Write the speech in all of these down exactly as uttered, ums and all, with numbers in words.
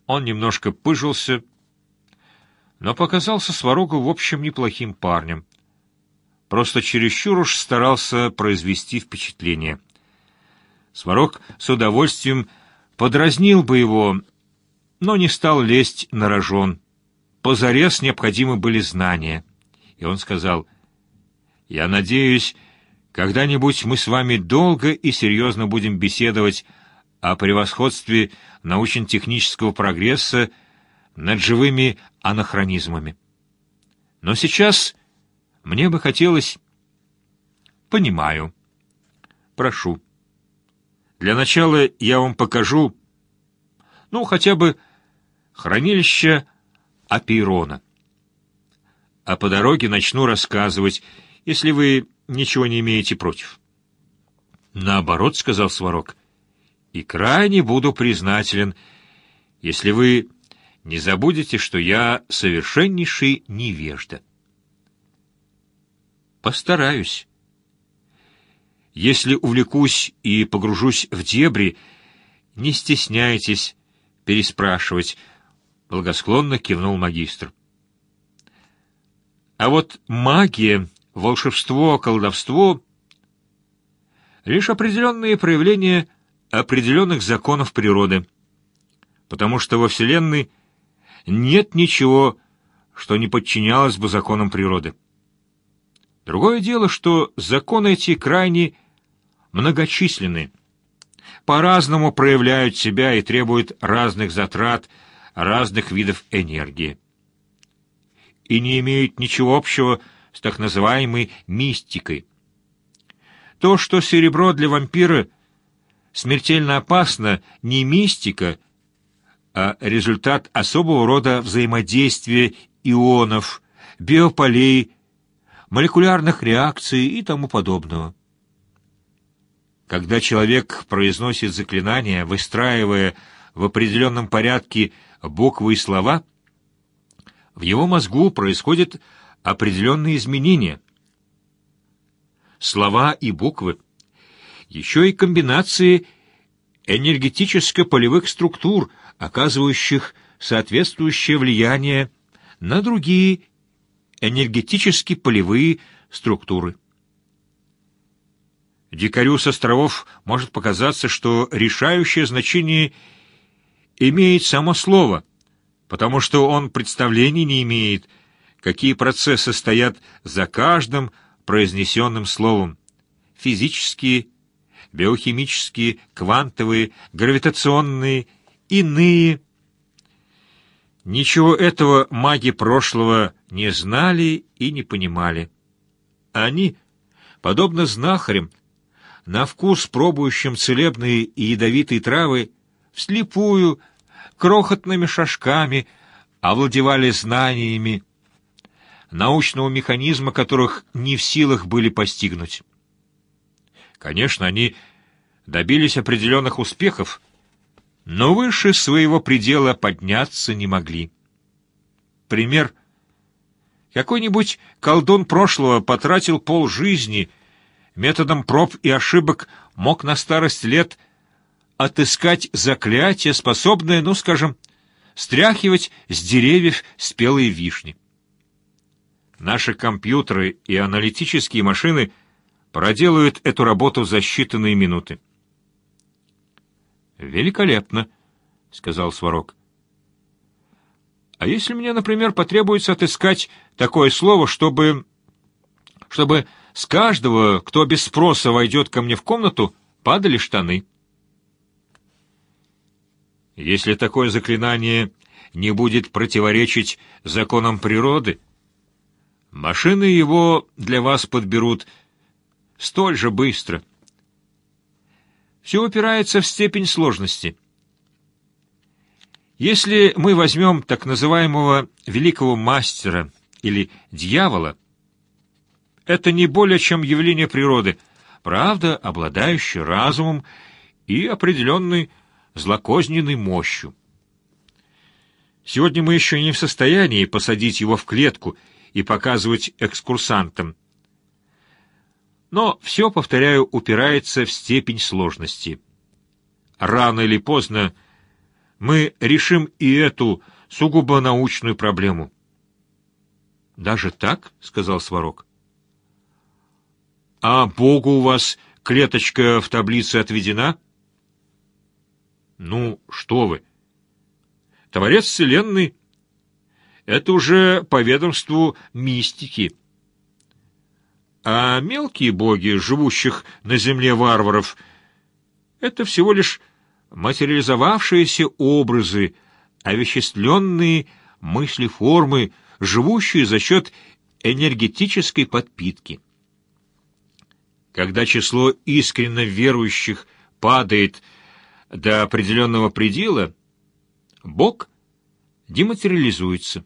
Он немножко пыжился, но показался Сварогу в общем неплохим парнем. Просто чересчур уж старался произвести впечатление. Сварог с удовольствием подразнил бы его, но не стал лезть на рожон. Позарез необходимы были знания. И он сказал: «Я надеюсь, когда-нибудь мы с вами долго и серьезно будем беседовать о превосходстве научно-технического прогресса над живыми анахронизмами. Но сейчас мне бы хотелось...» «Понимаю. Прошу. Для начала я вам покажу, ну, хотя бы хранилище Апейрона. А по дороге начну рассказывать, если вы ничего не имеете против». «Наоборот, — сказал Сварог, — и крайне буду признателен, если вы не забудете, что я совершеннейший невежда». «Постараюсь. Если увлекусь и погружусь в дебри, не стесняйтесь переспрашивать», — благосклонно кивнул магистр. «А вот магия, волшебство, колдовство — лишь определенные проявления определенных законов природы, потому что во Вселенной нет ничего, что не подчинялось бы законам природы. Другое дело, что законы эти крайне многочисленны, по-разному проявляют себя и требуют разных затрат, разных видов энергии. И не имеют ничего общего с так называемой мистикой. То, что серебро для вампира смертельно опасно, не мистика, а результат особого рода взаимодействия ионов, биополей, молекулярных реакций и тому подобного. Когда человек произносит заклинания, выстраивая в определенном порядке буквы и слова, в его мозгу происходят определенные изменения. Слова и буквы, еще и комбинации энергетическо-полевых структур, оказывающих соответствующее влияние на другие энергетически-полевые структуры. Дикарю с островов может показаться, что решающее значение имеет само слово, потому что он представления не имеет, какие процессы стоят за каждым произнесенным словом: физические, биохимические, квантовые, гравитационные, иные. Ничего этого маги прошлого не знали и не понимали. Они, подобно знахарям, на вкус пробующим целебные и ядовитые травы, вслепую, крохотными шажками овладевали знаниями, научного механизма которых не в силах были постигнуть. Конечно, они добились определенных успехов, но выше своего предела подняться не могли. Пример. Какой-нибудь колдун прошлого потратил полжизни, методом проб и ошибок мог на старость лет отыскать заклятие, способное, ну, скажем, стряхивать с деревьев спелые вишни. Наши компьютеры и аналитические машины проделают эту работу за считанные минуты. «Великолепно», — сказал Сварог. «А если мне, например, потребуется отыскать такое слово, чтобы... чтобы с каждого, кто без спроса войдет ко мне в комнату, падали штаны?» «Если такое заклинание не будет противоречить законам природы, машины его для вас подберут столь же быстро. Все упирается в степень сложности. Если мы возьмем так называемого великого мастера или дьявола, это не более чем явление природы, правда, обладающее разумом и определенной злокозненной мощью. Сегодня мы еще не в состоянии посадить его в клетку и показывать экскурсантам. Но все, повторяю, упирается в степень сложности. Рано или поздно мы решим и эту сугубо научную проблему». «Даже так?» — сказал Сварог. «А Богу у вас клеточка в таблице отведена?» «Ну, что вы! Творец Вселенной — это уже по ведомству мистики. А мелкие боги, живущих на земле варваров, это всего лишь материализовавшиеся образы, овеществленные мысли-формы, живущие за счет энергетической подпитки. Когда число искренне верующих падает до определенного предела, Бог дематериализуется.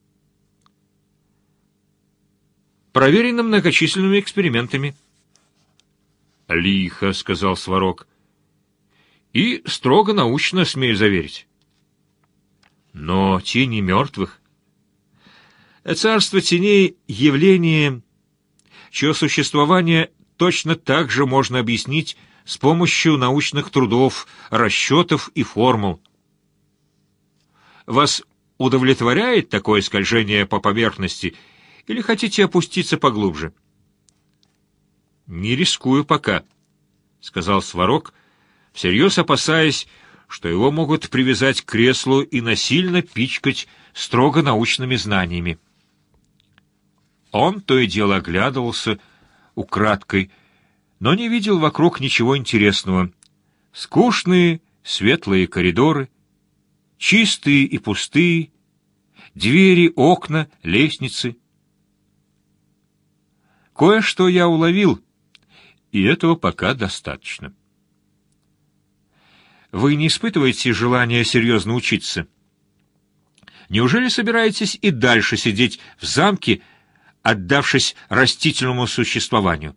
Проверено многочисленными экспериментами». «Лихо», — сказал Сварог. «И строго научно, смею заверить». «Но тени мертвых...» «Царство теней — явление, чье существование точно так же можно объяснить с помощью научных трудов, расчетов и формул. Вас удовлетворяет такое скольжение по поверхности, или хотите опуститься поглубже?» «Не рискую пока», — сказал Сварог, всерьез опасаясь, что его могут привязать к креслу и насильно пичкать строго научными знаниями. Он то и дело оглядывался украдкой, но не видел вокруг ничего интересного. Скучные светлые коридоры, чистые и пустые, двери, окна, лестницы. Кое-что я уловил, и этого пока достаточно. Вы не испытываете желания серьезно учиться? Неужели собираетесь и дальше сидеть в замке, отдавшись растительному существованию?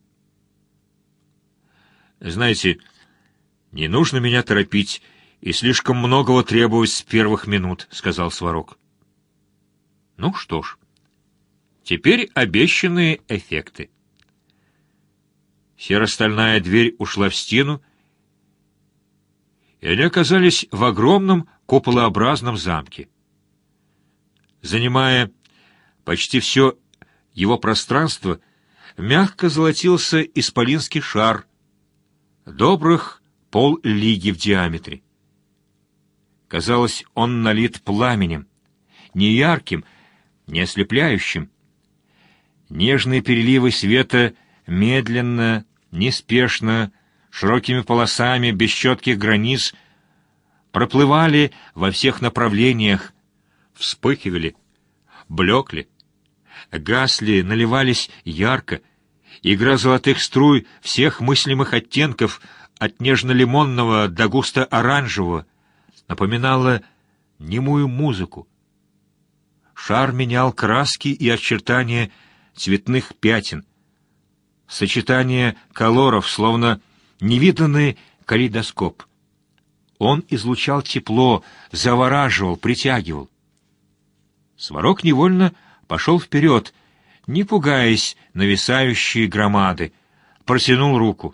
Знаете, не нужно меня торопить и слишком многого требовать с первых минут, — сказал Сварог. Ну что ж, теперь обещанные эффекты. Серо-стальная дверь ушла в стену, и они оказались в огромном куполообразном замке. Занимая почти все его пространство, мягко золотился исполинский шар, добрых поллиги в диаметре. Казалось, он налит пламенем, не ярким, не ослепляющим. Нежные переливы света медленно, неспешно, широкими полосами, без четких границ, проплывали во всех направлениях, вспыхивали, блекли, гасли, наливались ярко. Игра золотых струй всех мыслимых оттенков, от нежно-лимонного до густо-оранжевого, напоминала немую музыку. Шар менял краски и очертания цветных пятен, сочетание колоров, словно невиданный калейдоскоп. Он излучал тепло, завораживал, притягивал. Сварог невольно пошел вперед, не пугаясь нависающей громады, протянул руку.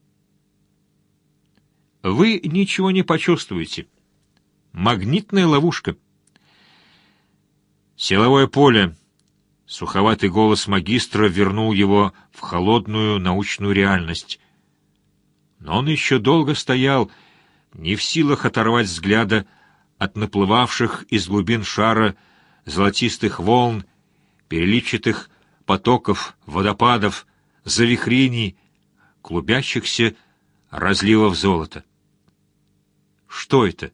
Вы ничего не почувствуете. Магнитная ловушка. Силовое поле. Суховатый голос магистра вернул его в холодную научную реальность. Но он еще долго стоял, не в силах оторвать взгляда от наплывавших из глубин шара золотистых волн, переливчатых потоков, водопадов, завихрений, клубящихся разливов золота. Что это?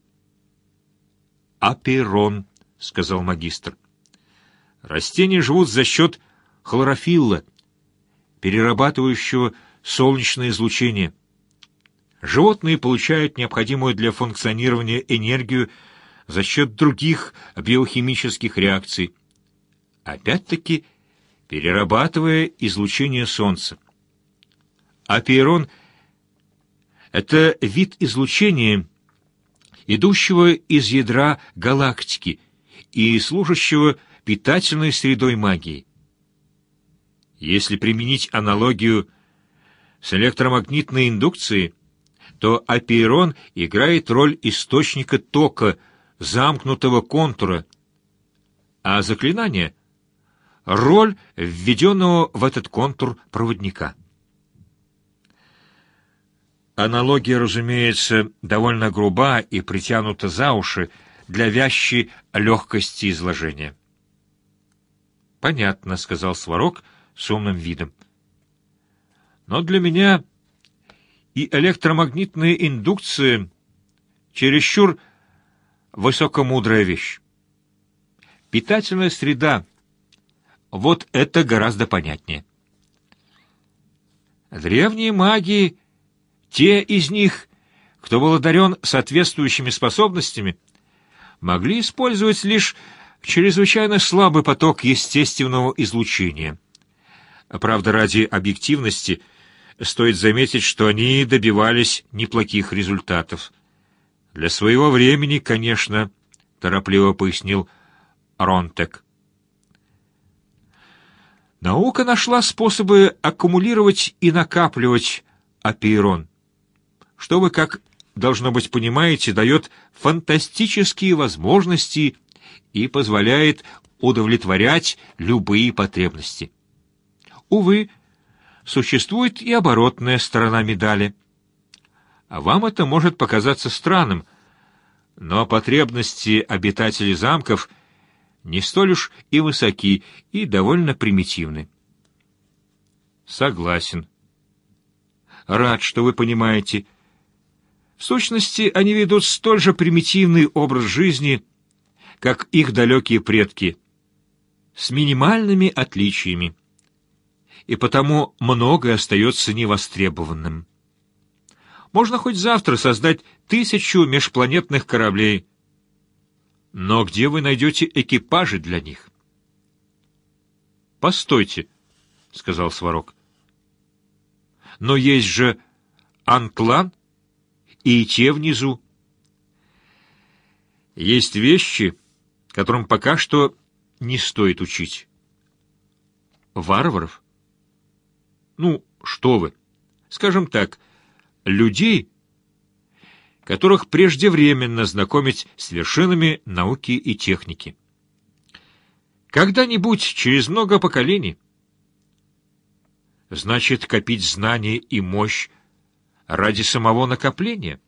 Апейрон, — сказал магистр. Растения живут за счет хлорофилла, перерабатывающего солнечное излучение. Животные получают необходимую для функционирования энергию за счет других биохимических реакций, опять-таки перерабатывая излучение Солнца. Апейрон — это вид излучения, идущего из ядра галактики и служащего питательной средой магии. Если применить аналогию с электромагнитной индукцией, то апейрон играет роль источника тока, замкнутого контура, а заклинание — роль введенного в этот контур проводника. Аналогия, разумеется, довольно груба и притянута за уши для вязчей легкости изложения. «Понятно», — сказал Сварог с умным видом. «Но для меня и электромагнитная индукция чересчур высокомудрая вещь. Питательная среда — вот это гораздо понятнее. Древние маги, те из них, кто был одарен соответствующими способностями, могли использовать лишь чрезвычайно слабый поток естественного излучения. Правда, ради объективности стоит заметить, что они добивались неплохих результатов. Для своего времени, конечно, торопливо пояснил Ронтек. Наука нашла способы аккумулировать и накапливать апейрон, что вы, как, должно быть, понимаете, дает фантастические возможности и позволяет удовлетворять любые потребности. Увы, существует и оборотная сторона медали. А вам это может показаться странным, но потребности обитателей замков не столь уж и высоки, и довольно примитивны. Согласен. Рад, что вы понимаете. В сущности, они ведут столь же примитивный образ жизни, как их далекие предки, с минимальными отличиями. И потому многое остается невостребованным. Можно хоть завтра создать тысячу межпланетных кораблей, но где вы найдете экипажи для них? «Постойте», — сказал Сварог. «Но есть же Антлан и те внизу. Есть вещи, которым пока что не стоит учить». «Варваров?» «Ну, что вы. Скажем так, людей, которых преждевременно знакомить с вершинами науки и техники. Когда-нибудь, через много поколений. Значит, копить знания и мощь ради самого накопления.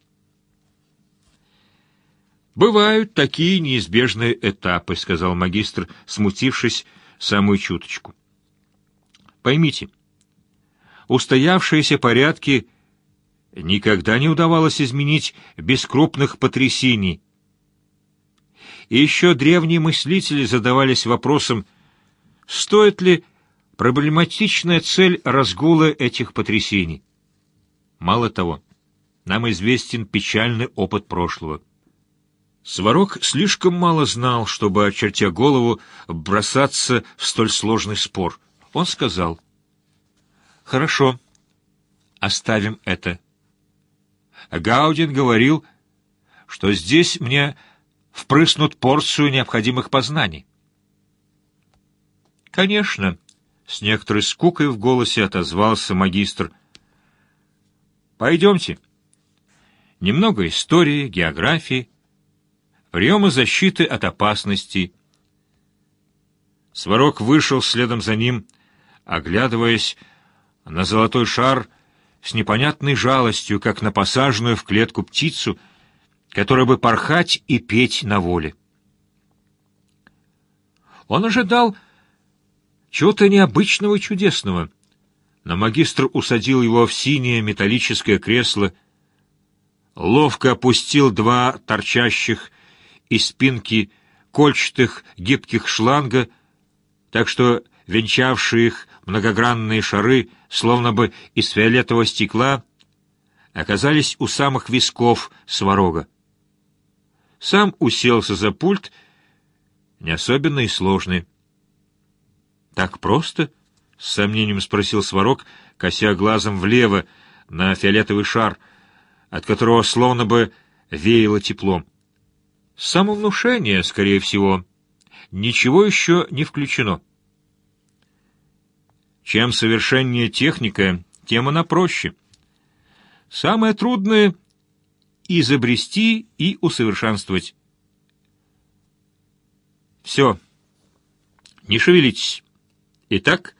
«Бывают такие неизбежные этапы», — сказал магистр, смутившись самую чуточку. «Поймите, устоявшиеся порядки никогда не удавалось изменить без крупных потрясений. И еще древние мыслители задавались вопросом, стоит ли проблематичная цель разгула этих потрясений. Мало того, нам известен печальный опыт прошлого. Сварог слишком мало знал, чтобы, очертя голову, бросаться в столь сложный спор. Он сказал: «Хорошо, оставим это. Гаудин говорил, что здесь мне впрыснут порцию необходимых познаний». «Конечно», — с некоторой скукой в голосе отозвался магистр. «Пойдемте. Немного истории, географии, приемы защиты от опасностей». Сварог вышел следом за ним, оглядываясь на золотой шар с непонятной жалостью, как на посаженную в клетку птицу, которая бы порхать и петь на воле. Он ожидал чего-то необычного и чудесного, но магистр усадил его в синее металлическое кресло, ловко опустил два торчащих из спинки кольчатых гибких шланга, так что венчавшие их многогранные шары, словно бы из фиолетового стекла, оказались у самых висков Сварога. Сам уселся за пульт, не особенно и сложный. «Так просто?» — с сомнением спросил Сварог, кося глазом влево на фиолетовый шар, от которого словно бы веяло теплом. «Самовнушение, скорее всего. Ничего еще не включено». Чем совершеннее техника, тем она проще. Самое трудное — изобрести и усовершенствовать. Все, не шевелитесь. Итак,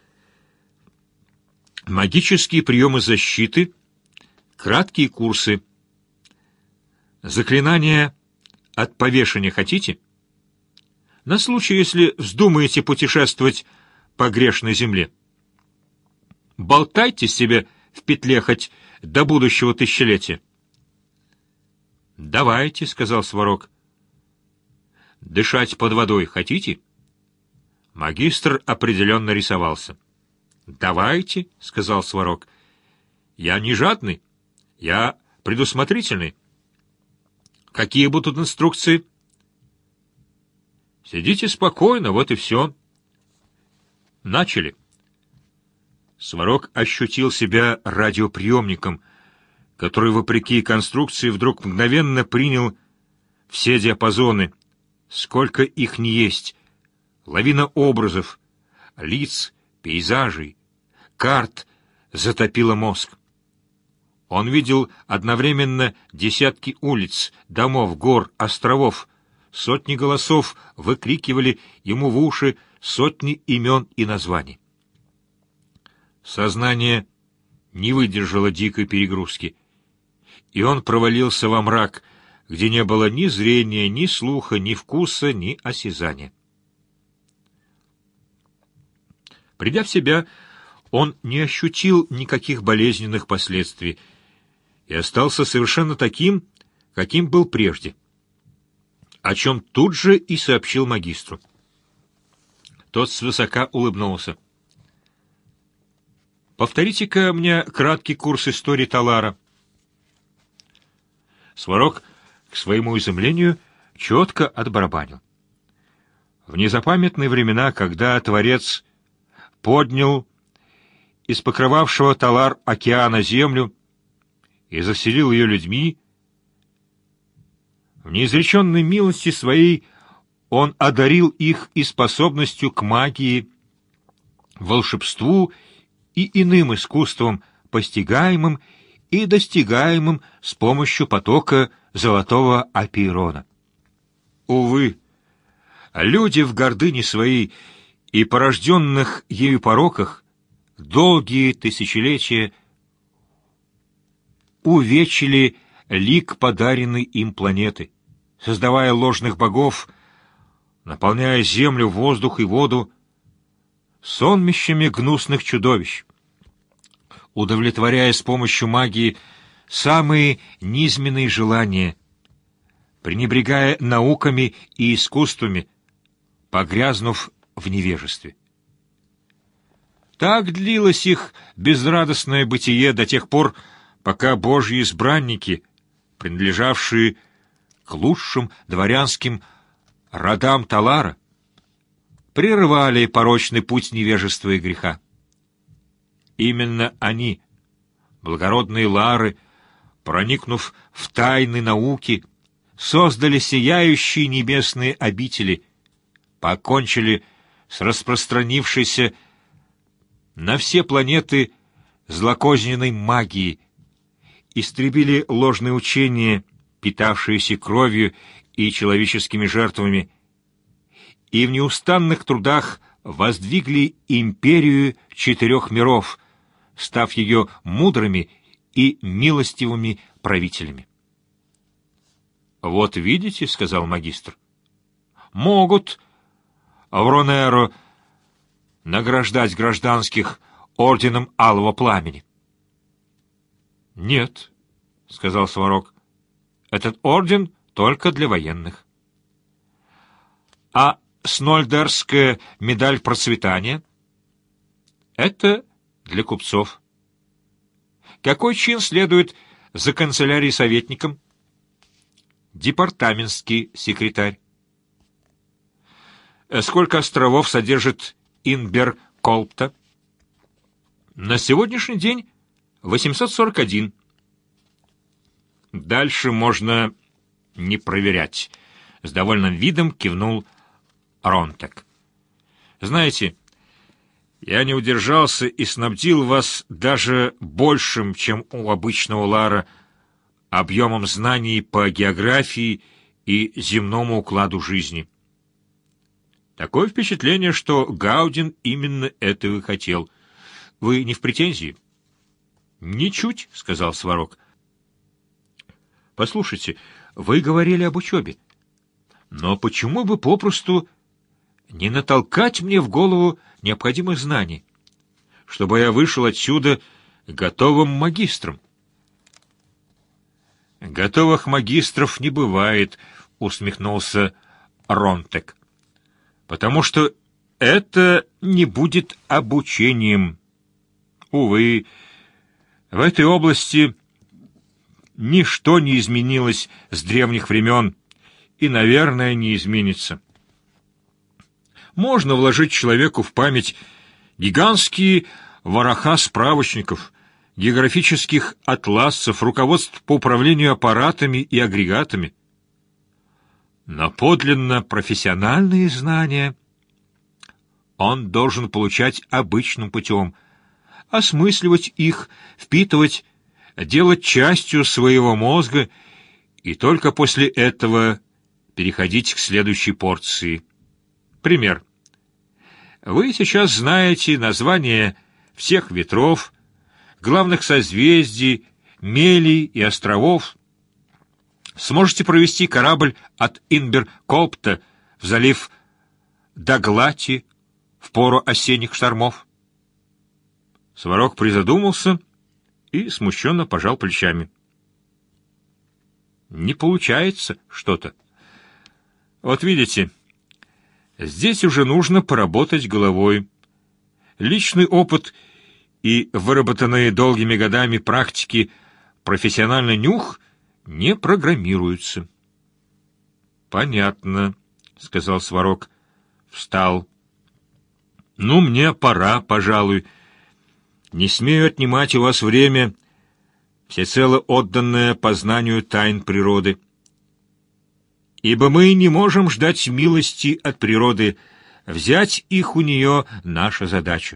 магические приемы защиты, краткие курсы. Заклинания от повешения хотите? На случай, если вздумаете путешествовать по грешной земле. Болтайте себе в петле хоть до будущего тысячелетия. «Давайте», — сказал Сварог. «Дышать под водой хотите?» Магистр определенно рисовался. «Давайте», — сказал Сварог. «Я не жадный, я предусмотрительный. Какие будут инструкции?» «Сидите спокойно, вот и все». Начали. Сварог ощутил себя радиоприемником, который, вопреки конструкции, вдруг мгновенно принял все диапазоны, сколько их ни есть, лавина образов, лиц, пейзажей, карт затопила мозг. Он видел одновременно десятки улиц, домов, гор, островов, сотни голосов выкрикивали ему в уши сотни имен и названий. Сознание не выдержало дикой перегрузки, и он провалился во мрак, где не было ни зрения, ни слуха, ни вкуса, ни осязания. Придя в себя, он не ощутил никаких болезненных последствий и остался совершенно таким, каким был прежде, о чем тут же и сообщил магистру. Тот свысока улыбнулся. «Повторите-ка мне краткий курс истории Талара». Сварог, к своему изумлению, четко отбарабанил. В незапамятные времена, когда Творец поднял из покрывавшего Талар океана землю и заселил ее людьми, в неизреченной милости своей он одарил их и способностью к магии, волшебству и иным искусствам, постигаемым и достигаемым с помощью потока золотого Апейрона. Увы, люди в гордыне своей и порожденных ею пороках долгие тысячелетия увечили лик подаренной им планеты, создавая ложных богов, наполняя землю, воздух и воду сонмищами гнусных чудовищ, удовлетворяя с помощью магии самые низменные желания, пренебрегая науками и искусствами, погрязнув в невежестве. Так длилось их безрадостное бытие до тех пор, пока божьи избранники, принадлежавшие к лучшим дворянским родам Талара, прерывали порочный путь невежества и греха. Именно они, благородные лары, проникнув в тайны науки, создали сияющие небесные обители, покончили с распространившейся на все планеты злокозненной магией, истребили ложные учения, питавшиеся кровью и человеческими жертвами, и в неустанных трудах воздвигли империю четырех миров, став ее мудрыми и милостивыми правителями. «Вот видите, — сказал магистр, — могут в Ронеро награждать гражданских орденом Алого Пламени». «Нет, — сказал Сварог, — этот орден только для военных». «А Снольдерская медаль процветания — это для купцов». «Какой чин следует за канцелярией советником?» «Департаментский секретарь». «Сколько островов содержит Инбер-Колпта?» «На сегодняшний день восемьсот сорок один». «Дальше можно не проверять», — с довольным видом кивнул Ронтек. «Знаете, я не удержался и снабдил вас даже большим, чем у обычного Лара, объемом знаний по географии и земному укладу жизни. Такое впечатление, что Гаудин именно этого и хотел. Вы не в претензии? Ничуть, — сказал Сварог. Послушайте, вы говорили об учебе. Но почему бы попросту не натолкать мне в голову необходимых знаний, чтобы я вышел отсюда готовым магистром? Готовых магистров не бывает, — усмехнулся Ронтек, — потому что это не будет обучением. Увы, в этой области ничто не изменилось с древних времен и, наверное, не изменится. Можно вложить человеку в память гигантские вороха справочников, географических атласов, руководств по управлению аппаратами и агрегатами. Но подлинно профессиональные знания он должен получать обычным путем, осмысливать их, впитывать, делать частью своего мозга и только после этого переходить к следующей порции. Пример. Вы сейчас знаете названия всех ветров, главных созвездий, мелей и островов. Сможете провести корабль от Инберкопта в залив Даглати в пору осенних штормов? Сварог призадумался и смущенно пожал плечами. Не получается что-то. Вот видите, здесь уже нужно поработать головой. Личный опыт и выработанные долгими годами практики профессиональный нюх не программируются. Понятно, — сказал Сварог. Встал. Ну, мне пора, пожалуй. Не смею отнимать у вас время, всецело отданное познанию тайн природы. Ибо мы не можем ждать милости от природы, взять их у нее — наша задача.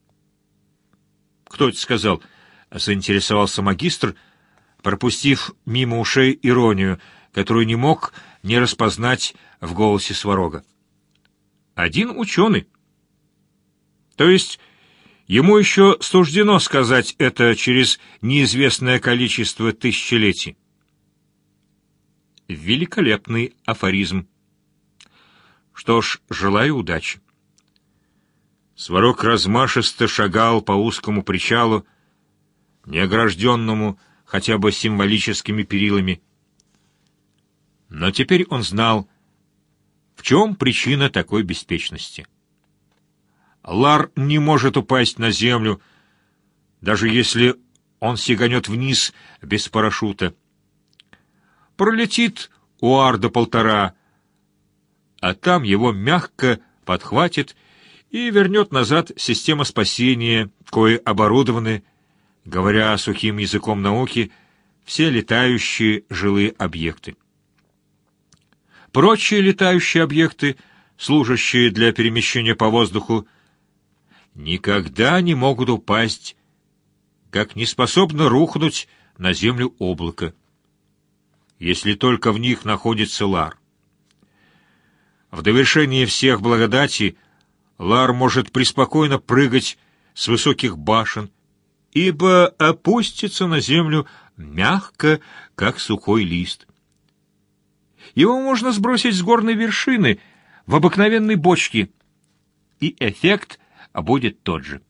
Кто это сказал? — заинтересовался магистр, пропустив мимо ушей иронию, которую не мог не распознать в голосе Сварога. Один ученый. То есть ему еще суждено сказать это через неизвестное количество тысячелетий. Великолепный афоризм. Что ж, желаю удачи. Сварог размашисто шагал по узкому причалу, не огражденному хотя бы символическими перилами. Но теперь он знал, в чем причина такой беспечности. Лар не может упасть на землю, даже если он сиганет вниз без парашюта. Пролетит у арда полтора, а там его мягко подхватит и вернет назад система спасения, кое оборудованы, говоря сухим языком науки, все летающие жилые объекты. Прочие летающие объекты, служащие для перемещения по воздуху, никогда не могут упасть, как не способно рухнуть на землю облако, если только в них находится Лар. В довершение всех благодатей Лар может преспокойно прыгать с высоких башен, ибо опустится на землю мягко, как сухой лист. Его можно сбросить с горной вершины в обыкновенной бочке, и эффект будет тот же.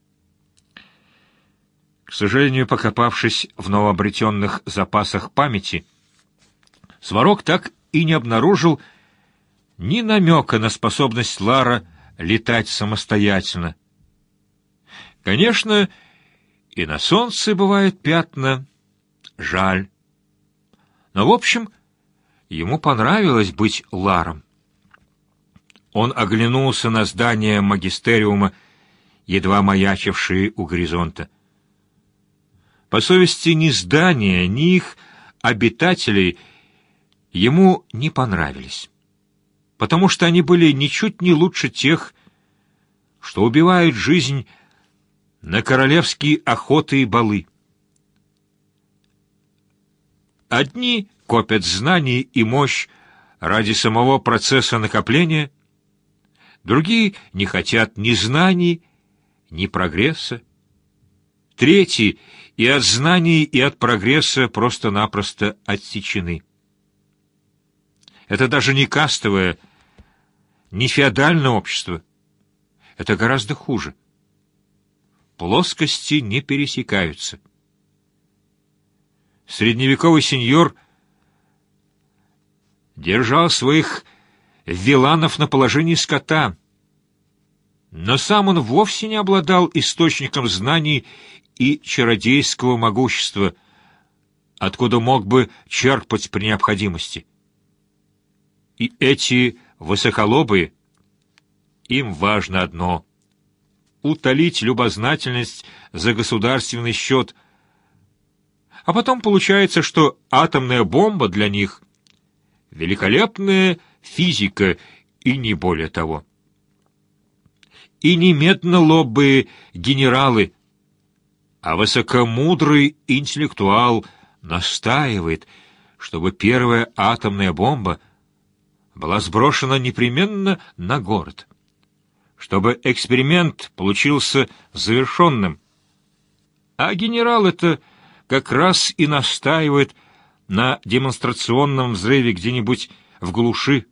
К сожалению, покопавшись в новообретенных запасах памяти, Сварог так и не обнаружил ни намека на способность Лара летать самостоятельно. Конечно, и на солнце бывают пятна, жаль. Но, в общем, ему понравилось быть Ларом. Он оглянулся на здание магистериума, едва маячившие у горизонта. По совести, ни здания, ни их обитателей ему не понравились, потому что они были ничуть не лучше тех, что убивают жизнь на королевские охоты и балы. Одни копят знания и мощь ради самого процесса накопления, Другие не хотят ни знаний, ни прогресса. Третьи и от знаний, и от прогресса просто-напросто отсечены. Это даже не кастовое, не феодальное общество. Это гораздо хуже. Плоскости не пересекаются. Средневековый сеньор держал своих виланов на положении скота, но сам он вовсе не обладал источником знаний и чародейского могущества, откуда мог бы черпать при необходимости. И эти высоколобые, им важно одно — утолить любознательность за государственный счет, а потом получается, что атомная бомба для них — великолепная физика и не более того. И не меднолобые генералы, а высокомудрый интеллектуал настаивает, чтобы первая атомная бомба была сброшена непременно на город, чтобы эксперимент получился завершенным. А генерал это как раз и настаивает на демонстрационном взрыве где-нибудь в глуши.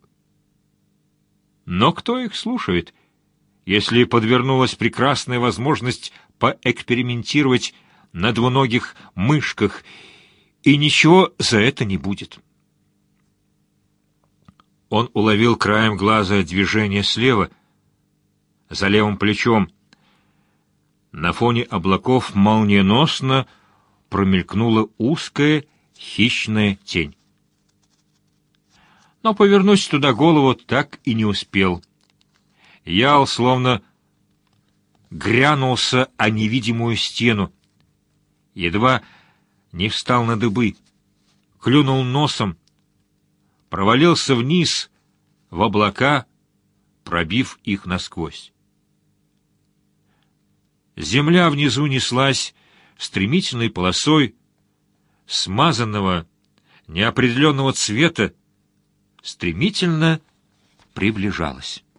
Но кто их слушает, если подвернулась прекрасная возможность поэкспериментировать на двуногих мышках, и ничего за это не будет? Он уловил краем глаза движение слева, за левым плечом. На фоне облаков молниеносно промелькнула узкая хищная тень. Но повернуть туда голову так и не успел. Ял словно грянулся о невидимую стену, едва не встал на дыбы, клюнул носом, провалился вниз в облака, пробив их насквозь. Земля внизу неслась стремительной полосой смазанного, неопределенного цвета, стремительно приближалась.